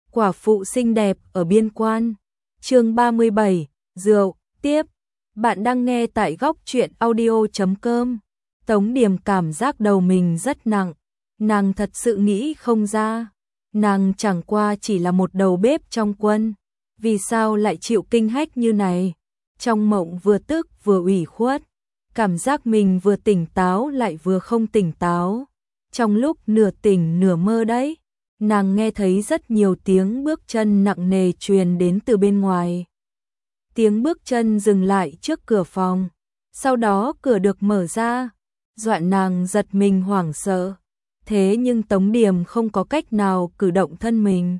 quả phụ xinh đẹp ở biên quan. Chương 37, rượu, tiếp. Bạn đang nghe tại góc truyện audio.com. Tống Điềm cảm giác đầu mình rất nặng, nàng thật sự nghĩ không ra. Nàng chẳng qua chỉ là một đầu bếp trong quân, vì sao lại chịu kinh hách như này? Trong mộng vừa tức vừa ủy khuất, cảm giác mình vừa tỉnh táo lại vừa không tỉnh táo. Trong lúc nửa tỉnh nửa mơ đấy, nàng nghe thấy rất nhiều tiếng bước chân nặng nề truyền đến từ bên ngoài. Tiếng bước chân dừng lại trước cửa phòng, sau đó cửa được mở ra, dọa nàng giật mình hoảng sợ. Thế nhưng Tống Điềm không có cách nào cử động thân mình.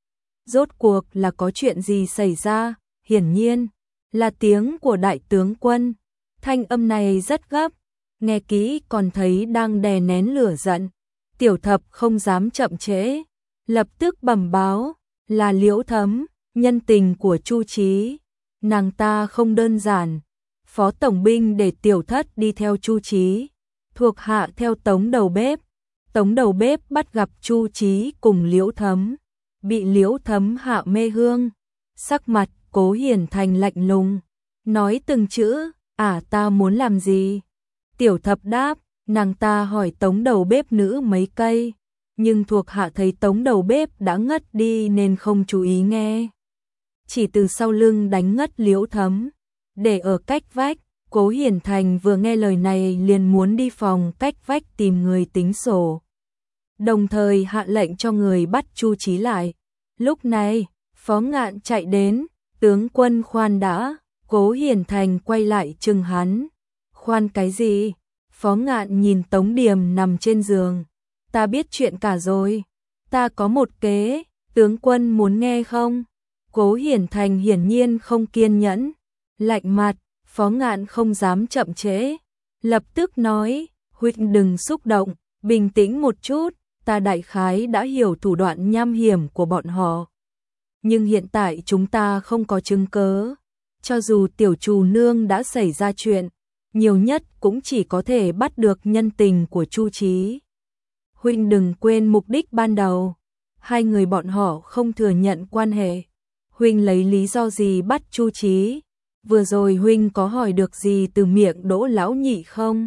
Rốt cuộc là có chuyện gì xảy ra? Hiển nhiên là tiếng của đại tướng quân. Thanh âm này rất gấp, nghe kỹ còn thấy đang đè nén lửa giận. Tiểu Thập không dám chậm trễ, lập tức bẩm báo, là Liễu Thấm, nhân tình của Chu Chí. Nàng ta không đơn giản. Phó tổng binh để Tiểu Thất đi theo Chu Chí, thuộc hạ theo Tống đầu bếp. Tống đầu bếp bắt gặp Chu Chí cùng Liễu Thấm, bị Liễu Thấm hạ mê hương. Sắc mặt Cố Hiển Thành lạnh lùng, nói từng chữ, ta muốn làm gì? Tiểu Thập đáp, nàng ta hỏi Tống đầu bếp nữ mấy cây, nhưng thuộc hạ thấy Tống đầu bếp đã ngất đi nên không chú ý nghe. Chỉ từ sau lưng đánh ngất Liễu Thấm, để ở cách vách. Cố Hiển Thành vừa nghe lời này liền muốn đi phòng cách vách tìm người tính sổ, đồng thời hạ lệnh cho người bắt Chu Chí lại. Lúc này, Phó Ngạn chạy đến, tướng quân khoan đã. Cố Hiển Thành quay lại chừng hắn. Khoan cái gì? Phó Ngạn nhìn Tống Điềm nằm trên giường. Ta biết chuyện cả rồi. Ta có một kế, tướng quân muốn nghe không? Cố Hiển Thành hiển nhiên không kiên nhẫn, lạnh mặt. Phó Ngạn không dám chậm trễ, lập tức nói, huynh đừng xúc động, bình tĩnh một chút, ta đại khái đã hiểu thủ đoạn nham hiểm của bọn họ. Nhưng hiện tại chúng ta không có chứng cớ, cho dù tiểu trù nương đã xảy ra chuyện, nhiều nhất cũng chỉ có thể bắt được nhân tình của Chu Chí. Huynh đừng quên mục đích ban đầu, hai người bọn họ không thừa nhận quan hệ. Huynh lấy lý do gì bắt Chu Chí? Vừa rồi huynh có hỏi được gì từ miệng Đỗ lão nhị không?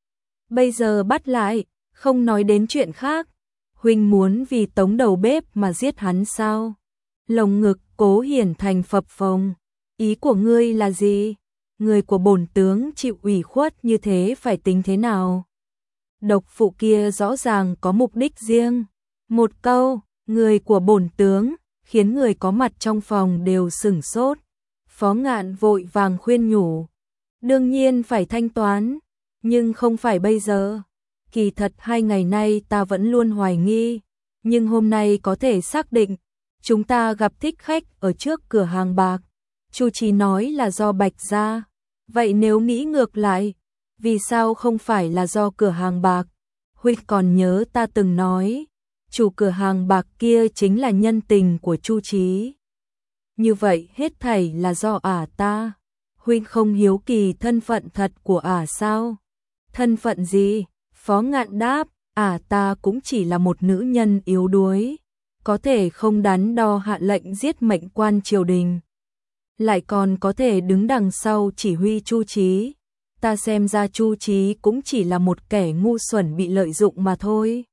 Bây giờ bắt lại, không nói đến chuyện khác. Huynh muốn vì Tống đầu bếp mà giết hắn sao? Lồng ngực Cố Hiển Thành phập phồng. Ý của ngươi là gì? Người của bổn tướng chịu ủy khuất như thế phải tính thế nào? Độc phụ kia rõ ràng có mục đích riêng. Một câu, người của bổn tướng, khiến người có mặt trong phòng đều sửng sốt. Phó Ngạn vội vàng khuyên nhủ, đương nhiên phải thanh toán, nhưng không phải bây giờ. Kỳ thật 2 ngày nay ta vẫn luôn hoài nghi, nhưng hôm nay có thể xác định, chúng ta gặp thích khách ở trước cửa hàng bạc. Chu Chí nói là do Bạch gia, vậy nếu nghĩ ngược lại, vì sao không phải là do cửa hàng bạc? Huynh còn nhớ ta từng nói, chủ cửa hàng bạc kia chính là nhân tình của Chu Chí. Như vậy hết thảy là do ta. Huynh không hiếu kỳ thân phận thật của sao? Thân phận gì? Phó Ngạn đáp, ta cũng chỉ là một nữ nhân yếu đuối, có thể không đắn đo hạ lệnh giết mệnh quan triều đình, lại còn có thể đứng đằng sau chỉ huy Chu Chí. Ta xem ra Chu Chí cũng chỉ là một kẻ ngu xuẩn bị lợi dụng mà thôi.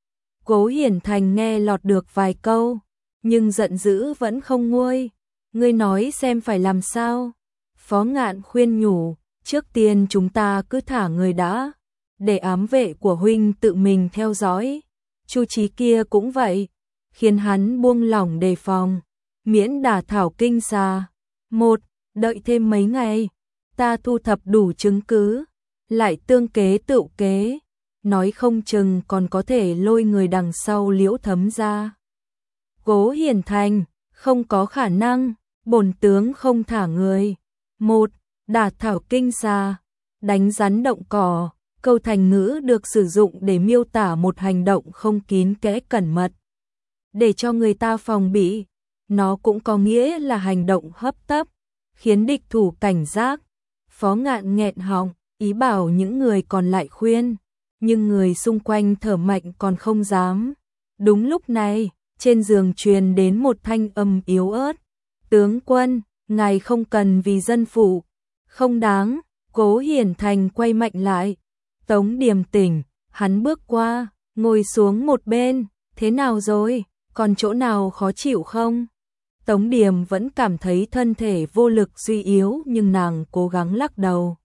Cố Hiển Thành nghe lọt được vài câu, nhưng giận dữ vẫn không nguôi. Ngươi nói xem phải làm sao? Phó Ngạn khuyên nhủ, trước tiên chúng ta cứ thả người đã, để ám vệ của huynh tự mình theo dõi. Chu Chí kia cũng vậy, khiến hắn buông lỏng đề phòng, miễn đả thảo kinh xà. Đợi thêm mấy ngày, ta thu thập đủ chứng cứ, lại tương kế tựu kế, nói không chừng còn có thể lôi người đằng sau Liễu Thấm ra. Cố Hiển Thành, không có khả năng, bổn tướng không thả người. Đả thảo kinh xà, đánh rắn động cỏ, câu thành ngữ được sử dụng để miêu tả một hành động không kín kẽ cẩn mật, để cho người ta phòng bị. Nó cũng có nghĩa là hành động hấp tấp, khiến địch thủ cảnh giác. Phó Ngạn nghẹn họng, ý bảo những người còn lại khuyên, nhưng người xung quanh thở mạnh còn không dám. Đúng lúc này, trên giường truyền đến một thanh âm yếu ớt. Tướng quân, ngài không cần vì dân phụ. Không đáng. Cố Hiển Thành quay mạnh lại. Tống Điềm tỉnh, hắn bước qua, ngồi xuống một bên. Thế nào rồi? Còn chỗ nào khó chịu không? Tống Điềm vẫn cảm thấy thân thể vô lực suy yếu nhưng nàng cố gắng lắc đầu.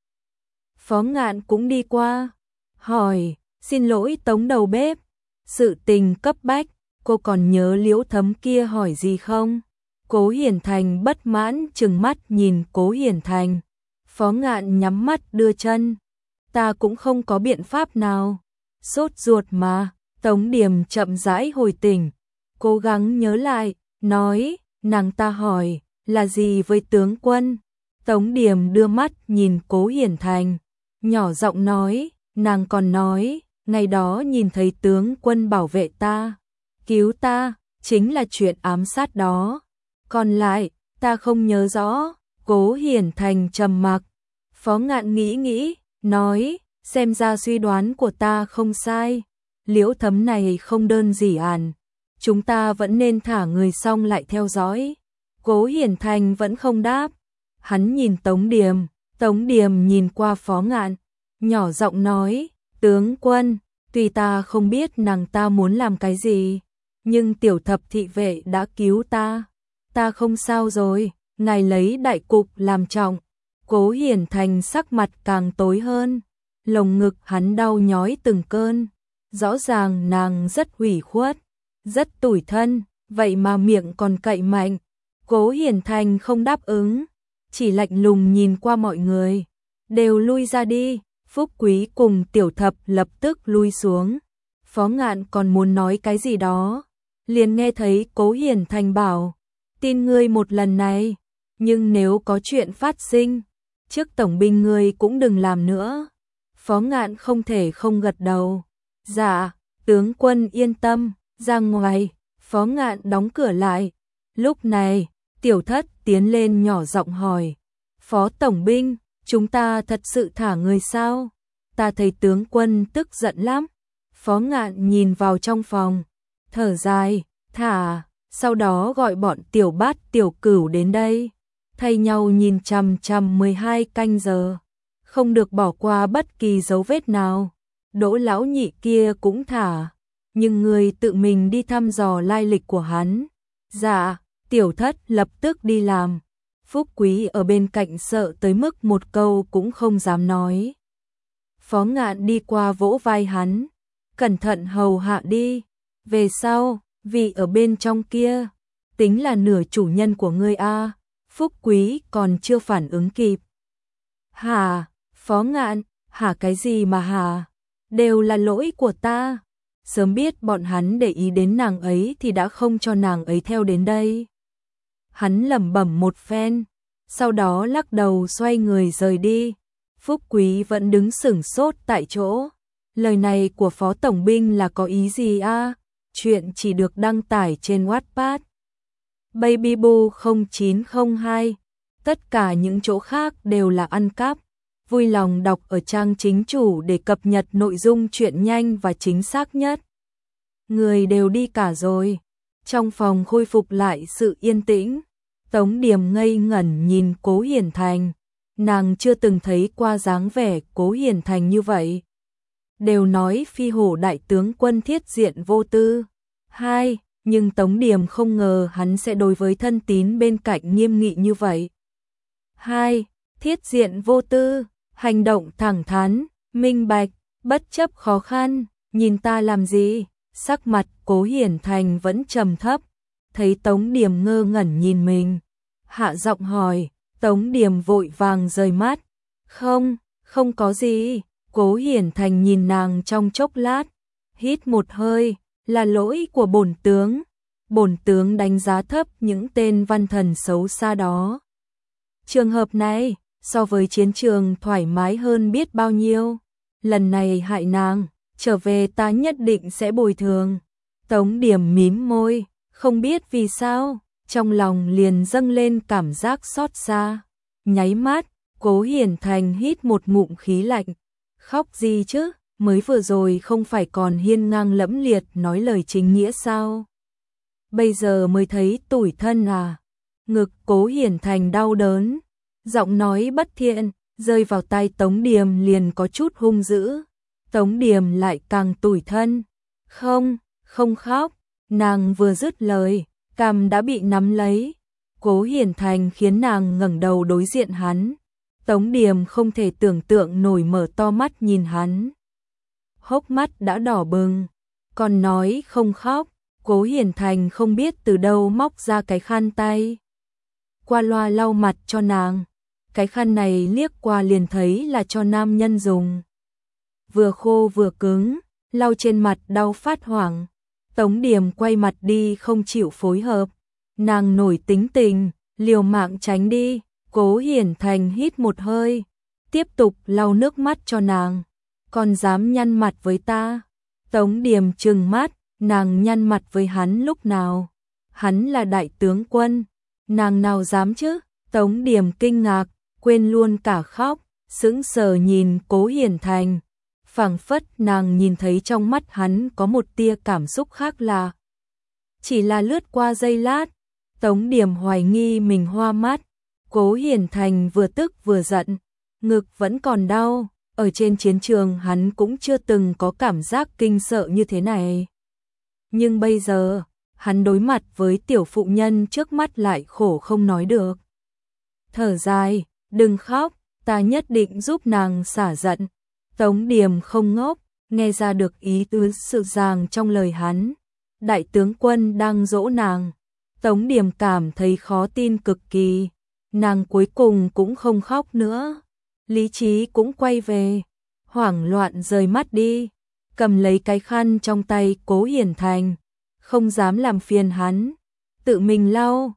Phó Ngạn cũng đi qua, hỏi, xin lỗi Tống đầu bếp, sự tình cấp bách, cô còn nhớ Liễu Thấm kia hỏi gì không? Cố Hiển Thành bất mãn trừng mắt nhìn Cố Hiển Thành. Phó Ngạn nhắm mắt đưa chân, ta cũng không có biện pháp nào. Sốt ruột mà. Tống Điềm chậm rãi hồi tỉnh, cố gắng nhớ lại, nói, nàng ta hỏi, là gì với tướng quân? Tống Điềm đưa mắt nhìn Cố Hiển Thành, nhỏ giọng nói, nàng còn nói, ngày đó nhìn thấy tướng quân bảo vệ ta, cứu ta, chính là chuyện ám sát đó. Còn lại, ta không nhớ rõ. Cố Hiển Thành trầm mặc. Phó Ngạn nghĩ nghĩ, nói, xem ra suy đoán của ta không sai. Liễu Thấm này không đơn giản, chúng ta vẫn nên thả người xong lại theo dõi. Cố Hiển Thành vẫn không đáp. Hắn nhìn Tống Điềm nhìn qua Phó Ngạn, nhỏ giọng nói, tướng quân, tuy ta không biết nàng ta muốn làm cái gì, nhưng tiểu thập thị vệ đã cứu ta. Ta không sao rồi, ngài lấy đại cục làm trọng. Cố Hiển Thành sắc mặt càng tối hơn, lồng ngực hắn đau nhói từng cơn. Rõ ràng nàng rất ủy khuất, rất tủi thân, vậy mà miệng còn cậy mạnh. Cố Hiển Thành không đáp ứng, chỉ lạnh lùng nhìn qua mọi người. Đều lui ra đi. Phúc Quý cùng tiểu thập lập tức lui xuống. Phó Ngạn còn muốn nói cái gì đó, liền nghe thấy Cố Hiển Thành bảo, tin ngươi một lần này, nhưng nếu có chuyện phát sinh, trước tổng binh ngươi cũng đừng làm nữa. Phó Ngạn không thể không gật đầu. Dạ, tướng quân yên tâm. Ra ngoài, Phó Ngạn đóng cửa lại. Lúc này, Tiểu Thất tiến lên nhỏ giọng hỏi, Phó tổng binh, chúng ta thật sự thả người sao? Ta thấy tướng quân tức giận lắm. Phó Ngạn nhìn vào trong phòng, thở dài, thả, sau đó gọi bọn Tiểu Bát Tiểu Cửu đến đây, thay nhau nhìn chằm chằm 12 canh giờ, không được bỏ qua bất kỳ dấu vết nào. Đỗ lão nhị kia cũng thả, nhưng người tự mình đi thăm dò lai lịch của hắn. Dạ, Tiểu Thất lập tức đi làm. Phúc Quý ở bên cạnh sợ tới mức một câu cũng không dám nói. Phó Ngạn đi qua vỗ vai hắn, cẩn thận hầu hạ đi. Về sau, vị ở bên trong kia, tính là nửa chủ nhân của ngươi a. Phúc Quý còn chưa phản ứng kịp. Hả? Phó Ngạn, hả cái gì mà hả? Đều là lỗi của ta. Sớm biết bọn hắn để ý đến nàng ấy thì đã không cho nàng ấy theo đến đây. Hắn lẩm bẩm một phen, sau đó lắc đầu xoay người rời đi. Phúc Quý vẫn đứng sửng sốt tại chỗ. Lời này của Phó Tổng binh là có ý gì a? Chuyện chỉ được đăng tải trên Wattpad. Babyboo 0902. Tất cả những chỗ khác đều là ăn cắp. Vui lòng đọc ở trang chính chủ để cập nhật nội dung truyện nhanh và chính xác nhất. Người đều đi cả rồi. Trong phòng khôi phục lại sự yên tĩnh. Tống Điềm ngây ngẩn nhìn Cố Hiển Thành. Nàng chưa từng thấy qua dáng vẻ Cố Hiển Thành như vậy. Đều nói phi hổ đại tướng quân thiết diện vô tư. Nhưng Tống Điềm không ngờ hắn sẽ đối với thân tín bên cạnh nghiêm nghị như vậy. Thiết diện vô tư, hành động thẳng thắn, minh bạch, bất chấp khó khăn, nhìn ta làm gì? Sắc mặt Cố Hiển Thành vẫn trầm thấp, thấy Tống Điềm ngơ ngẩn nhìn mình, hạ giọng hỏi. Tống Điềm vội vàng rời mắt. Không có gì. Cố Hiển Thành nhìn nàng trong chốc lát, hít một hơi, là lỗi của bổn tướng. Bổn tướng đánh giá thấp những tên văn thần xấu xa đó. Trường hợp này, so với chiến trường thoải mái hơn biết bao nhiêu. Lần này hại nàng, trở về ta nhất định sẽ bồi thường. Tống Điềm mím môi, không biết vì sao, trong lòng liền dâng lên cảm giác xót xa. Nháy mắt, Cố Hiển Thành hít một ngụm khí lạnh. Khóc gì chứ, mới vừa rồi không phải còn hiên ngang lẫm liệt nói lời chính nghĩa sao? bây giờ mới thấy tủi thân à? Ngực Cố Hiển Thành đau đớn, giọng nói bất thiện, rơi vào tai Tống Điềm liền có chút hung dữ. Tống Điềm lại càng tủi thân. Không, không khóc, nàng vừa dứt lời, cằm đã bị nắm lấy. Cố Hiển Thành khiến nàng ngẩng đầu đối diện hắn. Tống Điềm không thể tưởng tượng nổi mở to mắt nhìn hắn. Hốc mắt đã đỏ bừng, còn nói không khóc. Cố Hiển Thành không biết từ đâu móc ra cái khăn tay, qua loa lau mặt cho nàng. Cái khăn này liếc qua liền thấy là cho nam nhân dùng. Vừa khô vừa cứng, lau trên mặt đau phát hoảng. Tống Điềm quay mặt đi không chịu phối hợp. Nàng nổi tính tình, liều mạng tránh đi. Cố Hiển Thành hít một hơi, tiếp tục lau nước mắt cho nàng. Còn dám nhăn mặt với ta? Tống Điềm trừng mắt, nàng nhăn mặt với hắn lúc nào? Hắn là đại tướng quân, nàng nào dám chứ? Tống Điềm kinh ngạc, quên luôn cả khóc, sững sờ nhìn Cố Hiển Thành. Phảng phất nàng nhìn thấy trong mắt hắn có một tia cảm xúc khác lạ. Chỉ là lướt qua giây lát, Tống Điềm hoài nghi mình hoa mắt. Cố Hiển Thành vừa tức vừa giận, ngực vẫn còn đau. Ở trên chiến trường hắn cũng chưa từng có cảm giác kinh sợ như thế này. Nhưng bây giờ, hắn đối mặt với tiểu phụ nhân trước mắt lại khổ không nói được. Thở dài, đừng khóc, ta nhất định giúp nàng xả giận. Tống Điềm không ngốc, nghe ra được ý tứ sự dàng trong lời hắn. Đại tướng quân đang dỗ nàng. Tống Điềm cảm thấy khó tin cực kỳ. Nàng cuối cùng cũng không khóc nữa. Lý trí cũng quay về. Hoảng loạn rời mắt đi. Cầm lấy cái khăn trong tay Cố Hiển Thành. Không dám làm phiền hắn. Tự mình lau.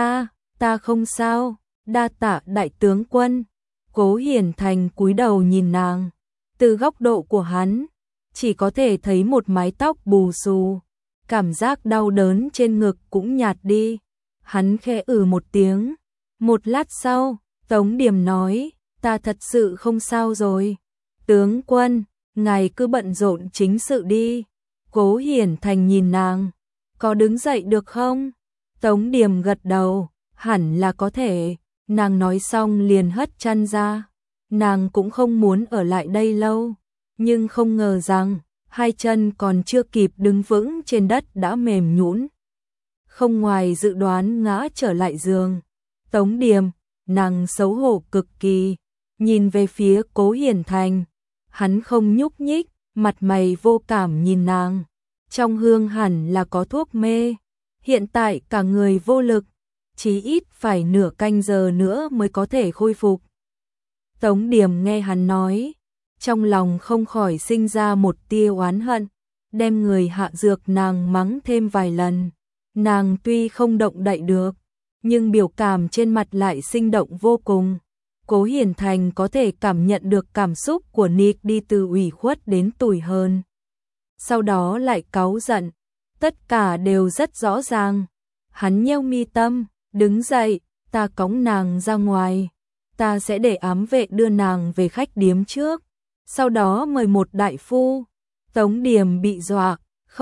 Ta không sao. Đa tạ đại tướng quân. Cố Hiển Thành cúi đầu nhìn nàng. Từ góc độ của hắn, chỉ có thể thấy một mái tóc bù xù. Cảm giác đau đớn trên ngực cũng nhạt đi. Hắn khẽ một tiếng. Một lát sau, Tống Điềm nói, ta thật sự không sao rồi. Tướng quân, ngài cứ bận rộn chính sự đi. Cố Hiển Thành nhìn nàng, có đứng dậy được không? Tống Điềm gật đầu, hẳn là có thể. Nàng nói xong liền hất chăn ra. Nàng cũng không muốn ở lại đây lâu, nhưng không ngờ rằng hai chân còn chưa kịp đứng vững trên đất đã mềm nhũn. Không ngoài dự đoán ngã trở lại giường. Tống Điềm, nàng xấu hổ cực kỳ, nhìn về phía Cố Hiển Thành. Hắn không nhúc nhích, mặt mày vô cảm nhìn nàng. Trong hương hẳn là có thuốc mê. Hiện tại cả người vô lực, chí ít phải nửa canh giờ nữa mới có thể khôi phục. Tống Điềm nghe hắn nói, trong lòng không khỏi sinh ra một tia oán hận, đem người hạ dược nàng mắng thêm vài lần. Nàng tuy không động đậy được, nhưng biểu cảm trên mặt lại sinh động vô cùng. Cố Hiển Thành có thể cảm nhận được cảm xúc của Nick đi từ ủy khuất đến tủi hờn. Sau đó lại cáu giận, tất cả đều rất rõ ràng. Hắn nheo mi tâm, đứng dậy, ta cõng nàng ra ngoài. Ta sẽ để ám vệ đưa nàng về khách điếm trước, sau đó mời một đại phu. Tống Điềm bị dọa,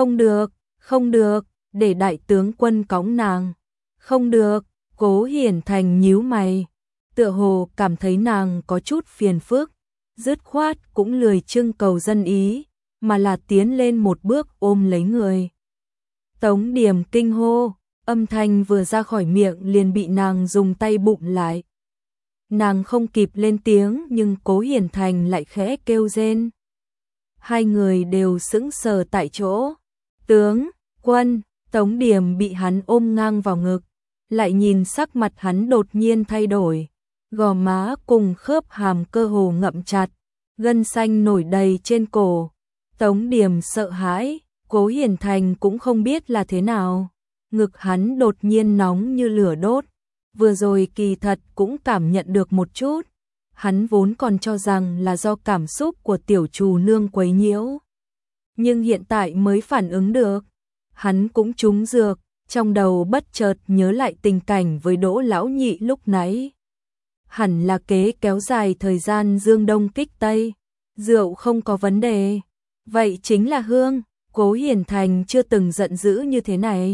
không được, để đại tướng quân cõng nàng. Không được, Cố Hiển Thành nhíu mày, tựa hồ cảm thấy nàng có chút phiền phức, dứt khoát cũng lười trưng cầu dân ý, mà là tiến lên một bước ôm lấy người. Tống Điềm kinh hô, âm thanh vừa ra khỏi miệng liền bị nàng dùng tay bụm lại. Nàng không kịp lên tiếng nhưng Cố Hiển Thành lại khẽ kêu rên. Hai người đều sững sờ tại chỗ. Tướng, quân, Tống Điềm bị hắn ôm ngang vào ngực, lại nhìn sắc mặt hắn đột nhiên thay đổi. Gò má cùng khớp hàm cơ hồ ngậm chặt, gân xanh nổi đầy trên cổ. Tống Điềm sợ hãi, Cố Hiển Thành cũng không biết là thế nào. Ngực hắn đột nhiên nóng như lửa đốt. Vừa rồi kỳ thật cũng cảm nhận được một chút. Hắn vốn còn cho rằng là do cảm xúc của tiểu trù nương quấy nhiễu. Nhưng hiện tại mới phản ứng được. Hắn cũng trúng dược, trong đầu bất chợt nhớ lại tình cảnh với Đỗ lão nhị lúc nãy. Hẳn là kế kéo dài thời gian dương đông kích tây. Rượu không có vấn đề. Vậy chính là hương. Cố Hiển Thành chưa từng giận dữ như thế này.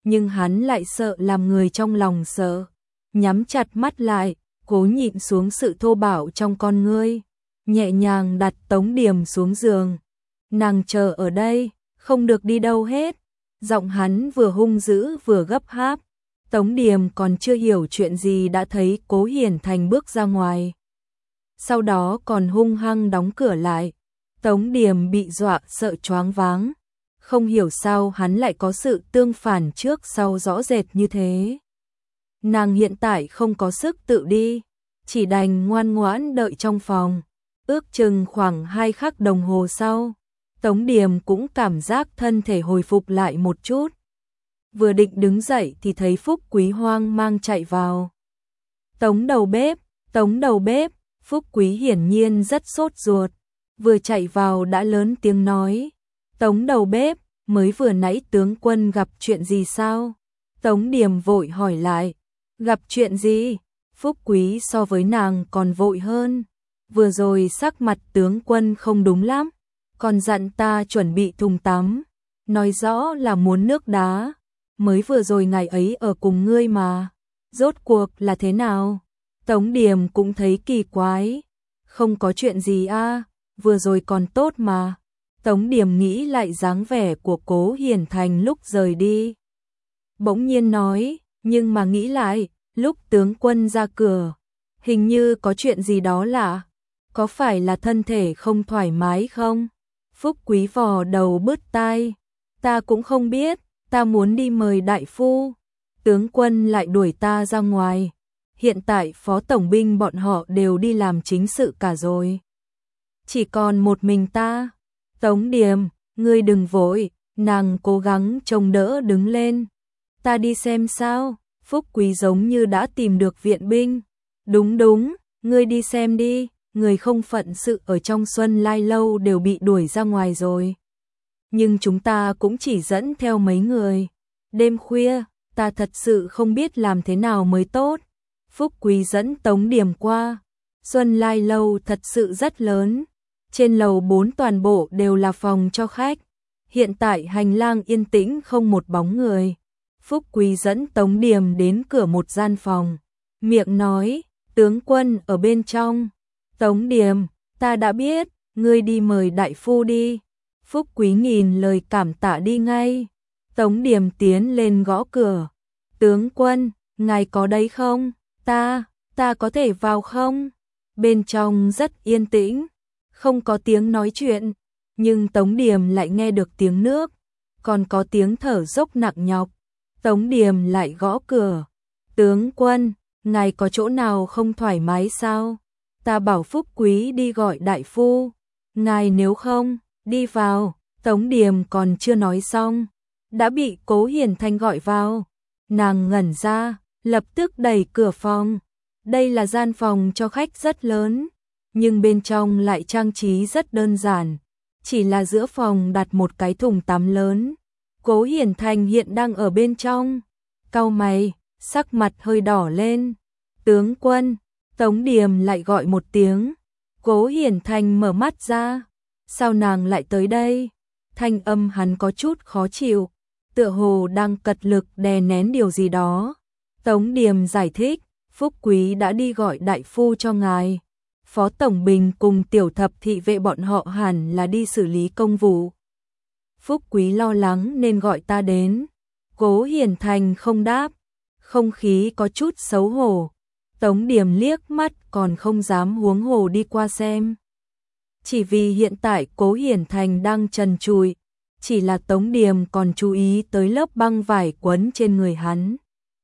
nhưng hắn lại sợ làm người trong lòng sợ. Nhắm chặt mắt lại, cố nhịn xuống sự thô bạo trong con ngươi, nhẹ nhàng đặt Tống Điềm xuống giường. Nàng chờ ở đây, không được đi đâu hết. Giọng hắn vừa hung dữ vừa gấp gáp. Tống Điềm còn chưa hiểu chuyện gì đã thấy Cố Hiển Thành bước ra ngoài. Sau đó còn hung hăng đóng cửa lại. Tống Điềm bị dọa sợ choáng váng. Không hiểu sao hắn lại có sự tương phản trước sau rõ rệt như thế. Nàng hiện tại không có sức tự đi, chỉ đành ngoan ngoãn đợi trong phòng. Ước chừng khoảng 2 khắc đồng hồ sau, Tống Điềm cũng cảm giác thân thể hồi phục lại một chút. Vừa định đứng dậy thì thấy Phúc Quý hoang mang chạy vào. Tống đầu bếp, Phúc Quý hiển nhiên rất sốt ruột. Vừa chạy vào đã lớn tiếng nói, Tống đầu bếp, mới vừa nãy tướng quân gặp chuyện gì sao? Tống Điềm vội hỏi lại, gặp chuyện gì? Phúc Quý so với nàng còn vội hơn. Vừa rồi sắc mặt tướng quân không đúng lắm, còn dặn ta chuẩn bị thùng tắm, nói rõ là muốn nước đá. Mới vừa rồi ngày ấy ở cùng ngươi mà, rốt cuộc là thế nào? Tống Điềm cũng thấy kỳ quái, không có chuyện gì a, vừa rồi còn tốt mà. Tống Điềm nghĩ lại dáng vẻ của Cố Hiển Thành lúc rời đi. Bỗng nhiên nói, nhưng mà nghĩ lại, lúc tướng quân ra cửa, hình như có chuyện gì đó lạ, có phải là thân thể không thoải mái không? Phúc Quý vò đầu bứt tai, ta cũng không biết, ta muốn đi mời đại phu, tướng quân lại đuổi ta ra ngoài. Hiện tại phó tổng binh bọn họ đều đi làm chính sự cả rồi, chỉ còn một mình ta. Tống Điềm, ngươi đừng vội, nàng cố gắng trông đỡ đứng lên. Ta đi xem sao? Phúc Quý giống như đã tìm được viện binh. Đúng, ngươi đi xem đi, người không phận sự ở trong Xuân Lai Lâu đều bị đuổi ra ngoài rồi. Nhưng chúng ta cũng chỉ dẫn theo mấy người. Đêm khuya, ta thật sự không biết làm thế nào mới tốt. Phúc Quý dẫn Tống Điềm qua. Xuân Lai Lâu thật sự rất lớn. Trên lầu 4 toàn bộ đều là phòng cho khách. Hiện tại hành lang yên tĩnh không một bóng người. Phúc Quý dẫn Tống Điềm đến cửa một gian phòng. Miệng nói, tướng quân ở bên trong. Tống Điềm, ta đã biết, ngươi đi mời đại phu đi. Phúc Quý nghìn lời cảm tạ đi ngay. Tống Điềm tiến lên gõ cửa. Tướng quân, ngài có đấy không? Ta có thể vào không? Bên trong rất yên tĩnh, không có tiếng nói chuyện, nhưng Tống Điềm lại nghe được tiếng nước, còn có tiếng thở dốc nặng nhọc. Tống Điềm lại gõ cửa. Tướng quân, ngài có chỗ nào không thoải mái sao? Ta bảo Phúc Quý đi gọi đại phu. Ngài nếu không, đi vào. Tống Điềm còn chưa nói xong, đã bị Cố Hiển Thành gọi vào. Nàng ngẩn ra, lập tức đẩy cửa phòng. Đây là gian phòng cho khách rất lớn, nhưng bên trong lại trang trí rất đơn giản. Chỉ là giữa phòng đặt một cái thùng tắm lớn. Cố Hiển Thành hiện đang ở bên trong. Cau mày, sắc mặt hơi đỏ lên. Tướng quân, Tống Điềm lại gọi một tiếng. Cố Hiển Thành mở mắt ra. Sao nàng lại tới đây? Thanh âm hắn có chút khó chịu, tựa hồ đang cật lực đè nén điều gì đó. Tống Điềm giải thích, Phúc Quý đã đi gọi đại phu cho ngài. Phó Tổng Bình cùng tiểu thập thị vệ bọn họ hẳn là đi xử lý công vụ. Phúc Quý lo lắng nên gọi ta đến. Cố Hiển Thành không đáp, không khí có chút xấu hổ. Tống Điềm liếc mắt còn không dám huống hồ đi qua xem. Chỉ vì hiện tại Cố Hiển Thành đang trần trụi, chỉ là Tống Điềm còn chú ý tới lớp băng vải quấn trên người hắn.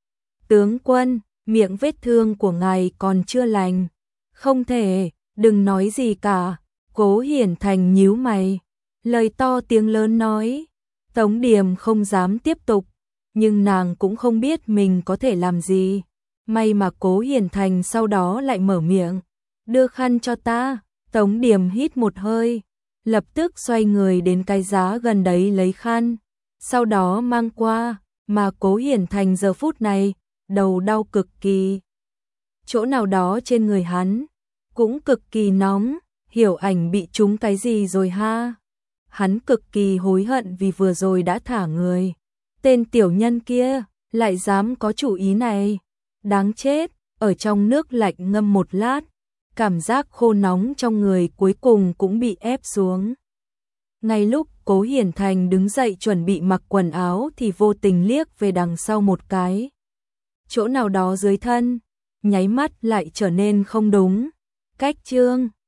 Tướng quân, miệng vết thương của ngài còn chưa lành. Không thể, đừng nói gì cả. Cố Hiển Thành nhíu mày, lời to tiếng lớn nói. Tống Điềm không dám tiếp tục, nhưng nàng cũng không biết mình có thể làm gì. May mà Cố Hiển Thành sau đó lại mở miệng, đưa khăn cho ta. Tống Điềm hít một hơi, lập tức xoay người đến cái giá gần đấy lấy khăn, sau đó mang qua, mà Cố Hiển Thành giờ phút này, đầu đau cực kỳ. Chỗ nào đó trên người hắn, cũng cực kỳ nóng, Hiểu Ảnh bị trúng cái gì rồi ha? Hắn cực kỳ hối hận vì vừa rồi đã thả người. Tên tiểu nhân kia, lại dám có chủ ý này. Đáng chết, ở trong nước lạnh ngâm một lát, cảm giác khô nóng trong người cuối cùng cũng bị ép xuống. Ngay lúc Cố Hiển Thành đứng dậy chuẩn bị mặc quần áo thì vô tình liếc về đằng sau một cái. Chỗ nào đó dưới thân, nháy mắt lại trở nên không đúng. Cách Trương